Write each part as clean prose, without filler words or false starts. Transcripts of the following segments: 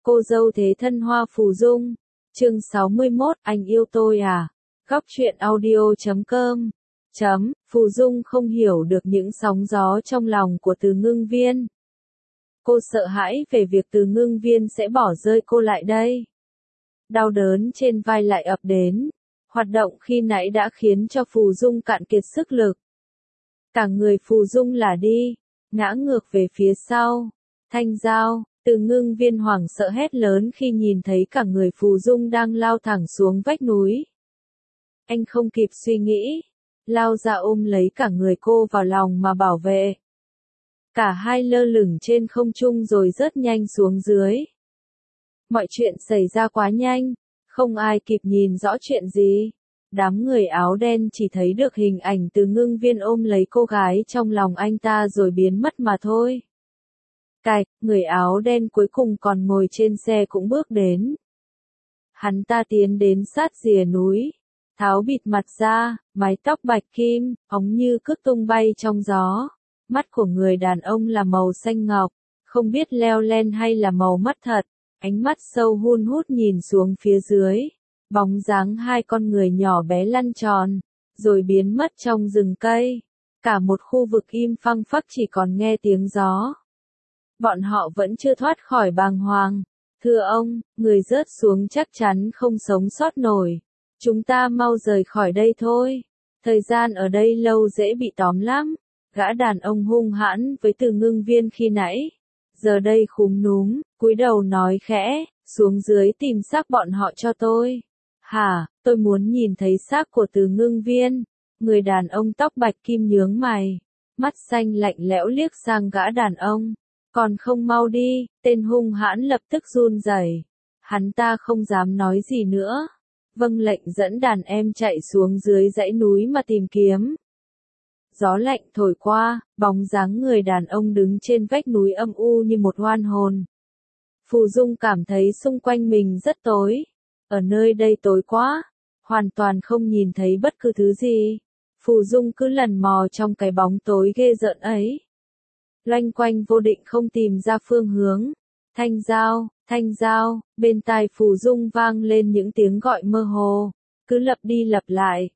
Cô dâu thế thân Hoa Phù Dung. Chương 61, anh yêu tôi à? Góc truyện audio.com. Phù Dung không hiểu được những sóng gió trong lòng của Từ Ngưng Viên. Cô sợ hãi về việc Từ Ngưng Viên sẽ bỏ rơi cô lại đây. Đau đớn trên vai lại ập đến. Hoạt động khi nãy đã khiến cho Phù Dung cạn kiệt sức lực. Cả người Phù Dung lả đi, ngã ngược về phía sau. Thanh Giao. Từ Ngưng Viên hoảng sợ hét lớn khi nhìn thấy cả người Phù Dung đang lao thẳng xuống vách núi. Anh không kịp suy nghĩ, lao ra ôm lấy cả người cô vào lòng mà bảo vệ. Cả hai lơ lửng trên không trung rồi rớt nhanh xuống dưới. Mọi chuyện xảy ra quá nhanh, không ai kịp nhìn rõ chuyện gì. Đám người áo đen chỉ thấy được hình ảnh Từ Ngưng Viên ôm lấy cô gái trong lòng anh ta rồi biến mất mà thôi. Người áo đen cuối cùng còn ngồi trên xe cũng bước đến. Hắn ta tiến đến sát rìa núi, tháo bịt mặt ra, mái tóc bạch kim, óng như cước tung bay trong gió. Mắt của người đàn ông là màu xanh ngọc, không biết leo len hay là màu mắt thật, ánh mắt sâu hun hút nhìn xuống phía dưới. Bóng dáng hai con người nhỏ bé lăn tròn, rồi biến mất trong rừng cây. Cả một khu vực im phăng phắc chỉ còn nghe tiếng gió. Bọn họ vẫn chưa thoát khỏi bàng hoàng. Thưa ông, người rớt xuống chắc chắn không sống sót nổi. Chúng ta mau rời khỏi đây thôi. Thời gian ở đây lâu dễ bị tóm lắm. Gã đàn ông hung hãn với Từ Ngưng Viên khi nãy. Giờ đây khúm núm, cúi đầu nói khẽ, xuống dưới tìm xác bọn họ cho tôi. Hả, tôi muốn nhìn thấy xác của Từ Ngưng Viên. Người đàn ông tóc bạch kim nhướng mày. Mắt xanh lạnh lẽo liếc sang gã đàn ông. Còn không mau đi, tên hung hãn lập tức run rẩy. Hắn ta không dám nói gì nữa. Vâng lệnh dẫn đàn em chạy xuống dưới dãy núi mà tìm kiếm. Gió lạnh thổi qua, bóng dáng người đàn ông đứng trên vách núi âm u như một oan hồn. Phù Dung cảm thấy xung quanh mình rất tối. Ở nơi đây tối quá, hoàn toàn không nhìn thấy bất cứ thứ gì. Phù Dung cứ lần mò trong cái bóng tối ghê rợn ấy. Loanh quanh vô định không tìm ra phương hướng. Thanh Giao, bên tai Phù Dung vang lên những tiếng gọi mơ hồ, cứ lặp đi lặp lại.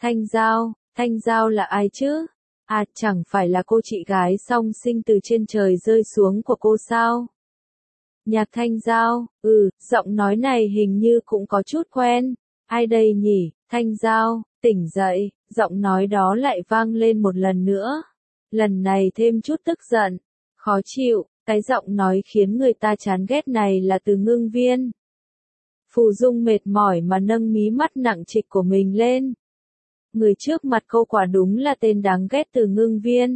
Thanh Giao là ai chứ? À, chẳng phải là cô chị gái song sinh từ trên trời rơi xuống của cô sao? Nhạc Thanh Giao, giọng nói này hình như cũng có chút quen. Ai đây nhỉ? Thanh Giao, tỉnh dậy, giọng nói đó lại vang lên một lần nữa. Lần này thêm chút tức giận, khó chịu, cái giọng nói khiến người ta chán ghét này là Từ Ngưng Viên. Phù Dung mệt mỏi mà nâng mí mắt nặng trịch của mình lên. Người trước mặt cô quả đúng là tên đáng ghét Từ Ngưng Viên.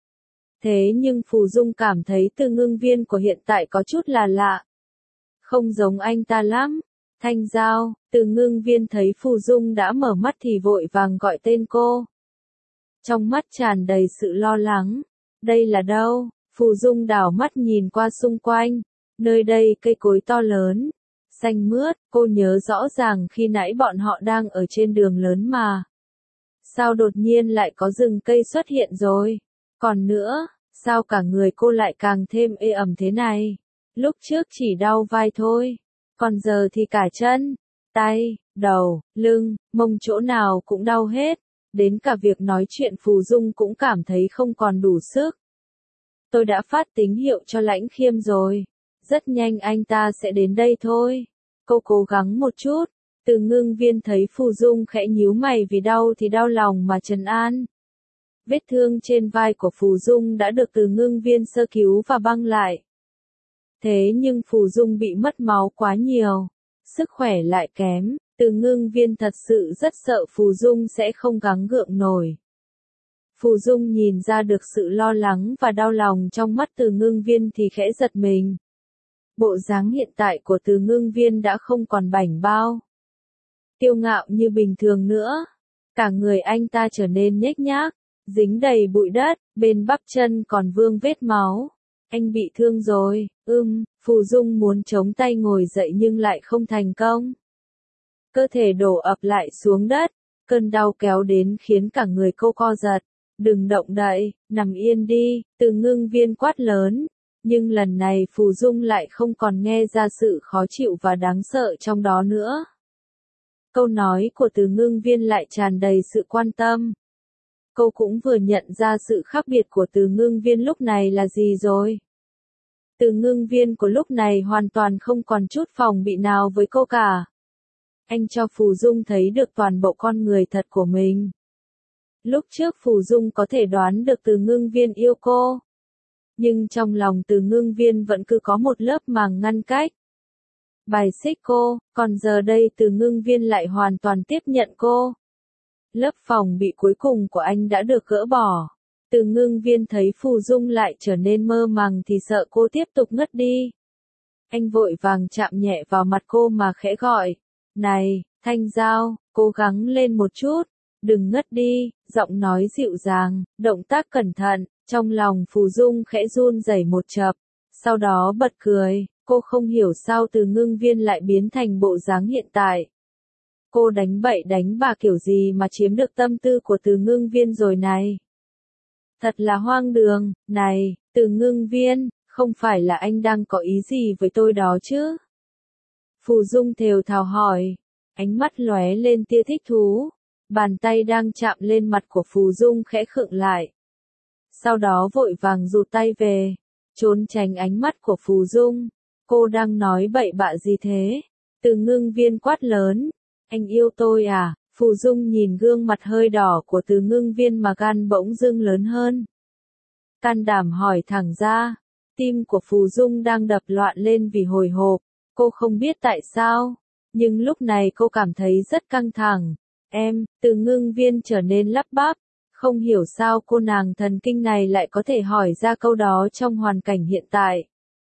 Thế nhưng Phù Dung cảm thấy Từ Ngưng Viên của hiện tại có chút là lạ. Không giống anh ta lắm. Thanh Giao, Từ Ngưng Viên thấy Phù Dung đã mở mắt thì vội vàng gọi tên cô. Trong mắt tràn đầy sự lo lắng. Đây là đâu? Phù Dung đảo mắt nhìn qua xung quanh. Nơi đây cây cối to lớn, xanh mướt, cô nhớ rõ ràng khi nãy bọn họ đang ở trên đường lớn mà. Sao đột nhiên lại có rừng cây xuất hiện rồi? Còn nữa, sao cả người cô lại càng thêm ê ẩm thế này? Lúc trước chỉ đau vai thôi, còn giờ thì cả chân, tay, đầu, lưng, mông chỗ nào cũng đau hết. Đến cả việc nói chuyện Phù Dung cũng cảm thấy không còn đủ sức. Tôi đã phát tín hiệu cho Lãnh Khiêm rồi. Rất nhanh anh ta sẽ đến đây thôi. Cô cố gắng một chút. Từ Ngưng Viên thấy Phù Dung khẽ nhíu mày vì đau thì đau lòng mà trấn an. Vết thương trên vai của Phù Dung đã được Từ Ngưng Viên sơ cứu và băng lại. Thế nhưng Phù Dung bị mất máu quá nhiều. Sức khỏe lại kém. Từ Ngưng Viên thật sự rất sợ Phù Dung sẽ không gắng gượng nổi. Phù Dung nhìn ra được sự lo lắng và đau lòng trong mắt Từ Ngưng Viên thì khẽ giật mình. Bộ dáng hiện tại của Từ Ngưng Viên đã không còn bảnh bao, kiêu ngạo như bình thường nữa. Cả người anh ta trở nên nhếch nhác, dính đầy bụi đất, bên bắp chân còn vương vết máu. Anh bị thương rồi, Phù Dung muốn chống tay ngồi dậy nhưng lại không thành công. Cơ thể đổ ập lại xuống đất, cơn đau kéo đến khiến cả người cô co giật. Đừng động đậy, nằm yên đi, Từ Ngưng Viên quát lớn. Nhưng lần này Phù Dung lại không còn nghe ra sự khó chịu và đáng sợ trong đó nữa. Câu nói của Từ Ngưng Viên lại tràn đầy sự quan tâm. Cô cũng vừa nhận ra sự khác biệt của Từ Ngưng Viên lúc này là gì rồi. Từ Ngưng Viên của lúc này hoàn toàn không còn chút phòng bị nào với cô cả. Anh cho Phù Dung thấy được toàn bộ con người thật của mình. Lúc trước Phù Dung có thể đoán được Từ Ngưng Viên yêu cô. Nhưng trong lòng Từ Ngưng Viên vẫn cứ có một lớp màng ngăn cách. Bài xích cô, còn giờ đây Từ Ngưng Viên lại hoàn toàn tiếp nhận cô. Lớp phòng bị cuối cùng của anh đã được gỡ bỏ. Từ Ngưng Viên thấy Phù Dung lại trở nên mơ màng thì sợ cô tiếp tục ngất đi. Anh vội vàng chạm nhẹ vào mặt cô mà khẽ gọi. Này, Thanh Giao, cố gắng lên một chút, đừng ngất đi, giọng nói dịu dàng, động tác cẩn thận, trong lòng Phù Dung khẽ run rẩy một chập, sau đó bật cười, cô không hiểu sao Từ Ngưng Viên lại biến thành bộ dáng hiện tại. Cô đánh bậy đánh bạ kiểu gì mà chiếm được tâm tư của Từ Ngưng Viên rồi này. Thật là hoang đường, này, Từ Ngưng Viên, không phải là anh đang có ý gì với tôi đó chứ? Phù Dung thều thào hỏi, ánh mắt lóe lên tia thích thú, bàn tay đang chạm lên mặt của Phù Dung khẽ khựng lại. Sau đó vội vàng rụt tay về, trốn tránh ánh mắt của Phù Dung. Cô đang nói bậy bạ gì thế? Từ Ngưng Viên quát lớn, anh yêu tôi à? Phù Dung nhìn gương mặt hơi đỏ của Từ Ngưng Viên mà gan bỗng dưng lớn hơn. Can đảm hỏi thẳng ra, tim của Phù Dung đang đập loạn lên vì hồi hộp, cô không biết tại sao, nhưng lúc này cô cảm thấy rất căng thẳng. Em, Từ Ngưng Viên trở nên lắp bắp, không hiểu sao cô nàng thần kinh này lại có thể hỏi ra câu đó trong hoàn cảnh hiện tại.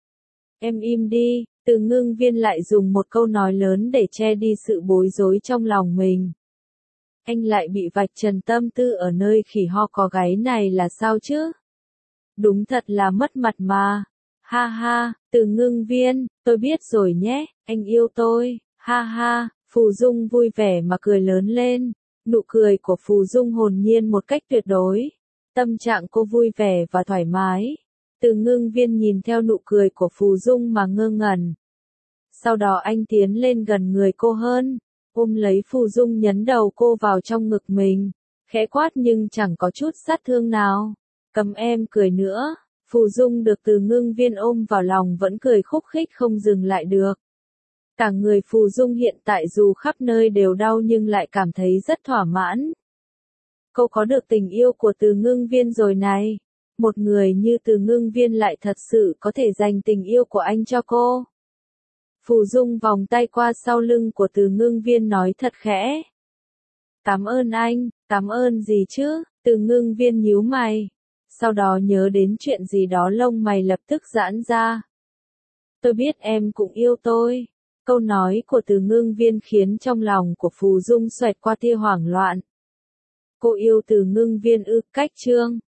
Em im đi, Từ Ngưng Viên lại dùng một câu nói lớn để che đi sự bối rối trong lòng mình. Anh lại bị vạch trần tâm tư ở nơi khỉ ho có gáy này là sao chứ? Đúng thật là mất mặt mà. Ha ha, Từ Ngưng Viên, tôi biết rồi nhé, anh yêu tôi, ha ha, Phù Dung vui vẻ mà cười lớn lên. Nụ cười của Phù Dung hồn nhiên một cách tuyệt đối. Tâm trạng cô vui vẻ và thoải mái. Từ Ngưng Viên nhìn theo nụ cười của Phù Dung mà ngơ ngẩn. Sau đó anh tiến lên gần người cô hơn, ôm lấy Phù Dung nhấn đầu cô vào trong ngực mình, khẽ quát nhưng chẳng có chút sát thương nào. Cầm em cười nữa. Phù Dung được Từ Ngưng Viên ôm vào lòng vẫn cười khúc khích không dừng lại được. Cả người Phù Dung hiện tại dù khắp nơi đều đau nhưng lại cảm thấy rất thỏa mãn. Cô có được tình yêu của Từ Ngưng Viên rồi này. Một người như Từ Ngưng Viên lại thật sự có thể dành tình yêu của anh cho cô. Phù Dung vòng tay qua sau lưng của Từ Ngưng Viên nói thật khẽ. Cảm ơn anh, cảm ơn gì chứ? Từ Ngưng Viên nhíu mày. Sau đó nhớ đến chuyện gì đó lông mày lập tức giãn ra. Tôi biết em cũng yêu tôi. Câu nói của Từ Ngưng Viên khiến trong lòng của Phù Dung xoẹt qua tia hoảng loạn. Cô yêu Từ Ngưng Viên ư? Cách chương